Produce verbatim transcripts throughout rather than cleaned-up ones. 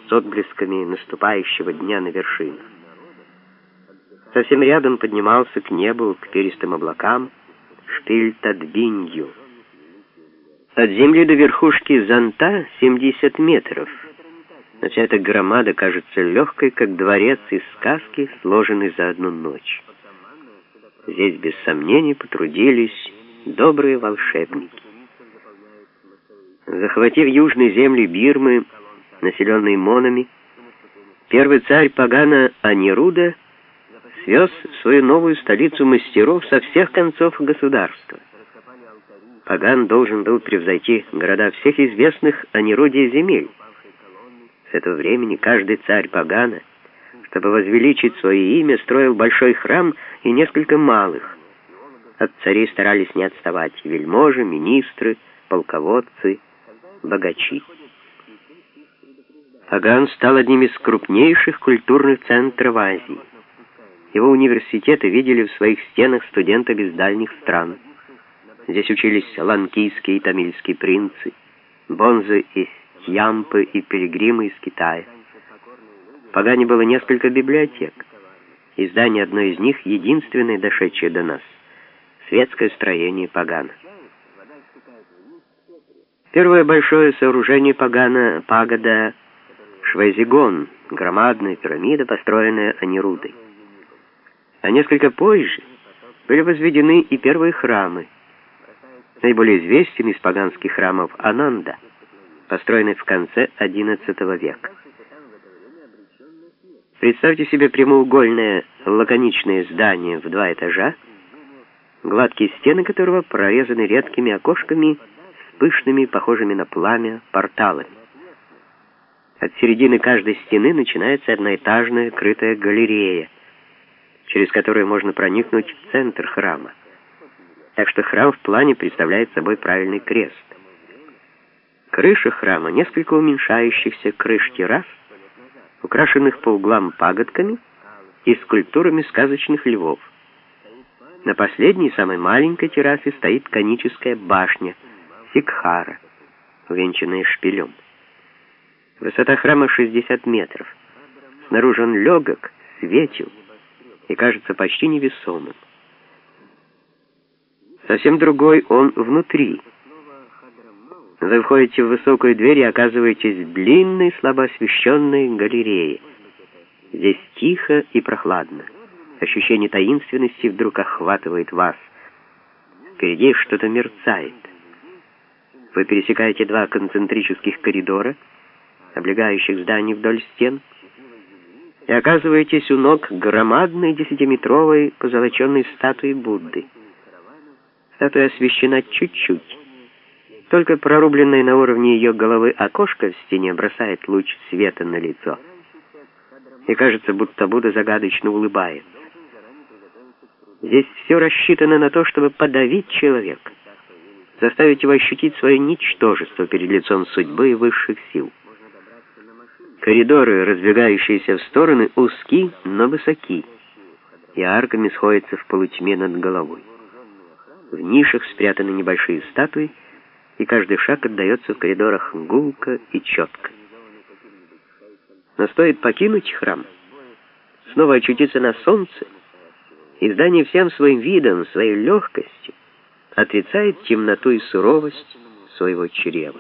с отблесками наступающего дня на вершинах. Совсем рядом поднимался к небу, к перистым облакам, шпиль Тадбинью. От земли до верхушки зонта семьдесят метров. Но вся эта громада кажется легкой, как дворец из сказки, сложенный за одну ночь. Здесь без сомнений потрудились добрые волшебники. Захватив южные земли Бирмы, населенные монами, первый царь Пагана Анируда свез в свою новую столицу мастеров со всех концов государства. Паган должен был превзойти города всех известных Анируде земель. С этого времени каждый царь Пагана, чтобы возвеличить свое имя, строил большой храм и несколько малых. От царей старались не отставать вельможи, министры, полководцы, богачи. Паган стал одним из крупнейших культурных центров Азии. Его университеты видели в своих стенах студентов из дальних стран. Здесь учились ланкийские и тамильские принцы, бонзы из Тьямпы и пилигримы из Китая. В Пагане было несколько библиотек. Издание одной из них, единственное дошедшее до нас, светское строение Пагана. Первое большое сооружение Пагана — пагода Швайзигон, громадная пирамида, построенная Анирудой. А несколько позже были возведены и первые храмы. Наиболее известен из паганских храмов Ананда, построенный в конце одиннадцатого века. Представьте себе прямоугольное лаконичное здание в два этажа, гладкие стены которого прорезаны редкими окошками с пышными, похожими на пламя, порталами. От середины каждой стены начинается одноэтажная крытая галерея, через которую можно проникнуть в центр храма. Так что храм в плане представляет собой правильный крест. Крыша храма, несколько уменьшающихся крыш террас, украшенных по углам пагодками и скульптурами сказочных львов. На последней, самой маленькой террасе стоит коническая башня Сикхара, увенчанная шпилем. Высота храма шестьдесят метров. Снаружи он легок, светел и кажется почти невесомым. Совсем другой он внутри. Вы входите в высокую дверь и оказываетесь в длинной, слабо освещенной галерее. Здесь тихо и прохладно. Ощущение таинственности вдруг охватывает вас. Впереди что-то мерцает. Вы пересекаете два концентрических коридора, облегающих здание вдоль стен, и оказываетесь у ног громадной десятиметровой позолоченной статуи Будды. Статуя освещена чуть-чуть. Только прорубленное на уровне ее головы окошко в стене бросает луч света на лицо. И кажется, будто Будда загадочно улыбается. Здесь все рассчитано на то, чтобы подавить человека, заставить его ощутить свое ничтожество перед лицом судьбы и высших сил. Коридоры, разбегающиеся в стороны, узки, но высоки, и арками сходятся в полутьме над головой. В нишах спрятаны небольшие статуи, и каждый шаг отдается в коридорах гулко и четко. Но стоит покинуть храм, снова очутиться на солнце, и здание всем своим видом, своей легкостью отрицает темноту и суровость своего чрева.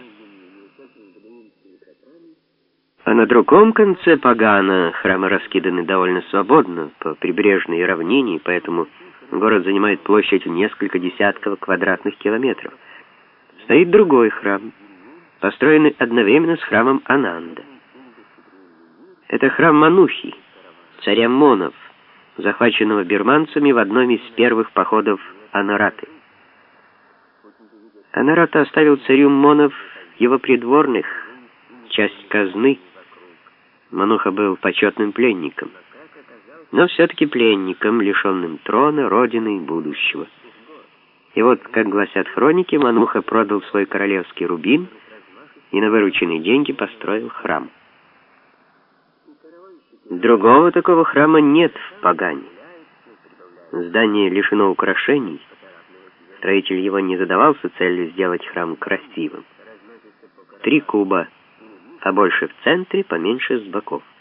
А на другом конце Пагана храмы раскиданы довольно свободно по прибрежной равнине, поэтому город занимает площадь в несколько десятков квадратных километров. Стоит другой храм, построенный одновременно с храмом Ананда. Это храм Манухи, царя Монов, захваченного бирманцами в одном из первых походов Анараты. Анарата оставил царю Монов его придворных, часть казны. Мануха был почетным пленником, но все-таки пленником, лишенным трона, родины и будущего. И вот, как гласят хроники, Мануха продал свой королевский рубин и на вырученные деньги построил храм. Другого такого храма нет в Пагане. Здание лишено украшений. Строитель его не задавался целью сделать храм красивым. Три куба побольше в центре, поменьше с боков.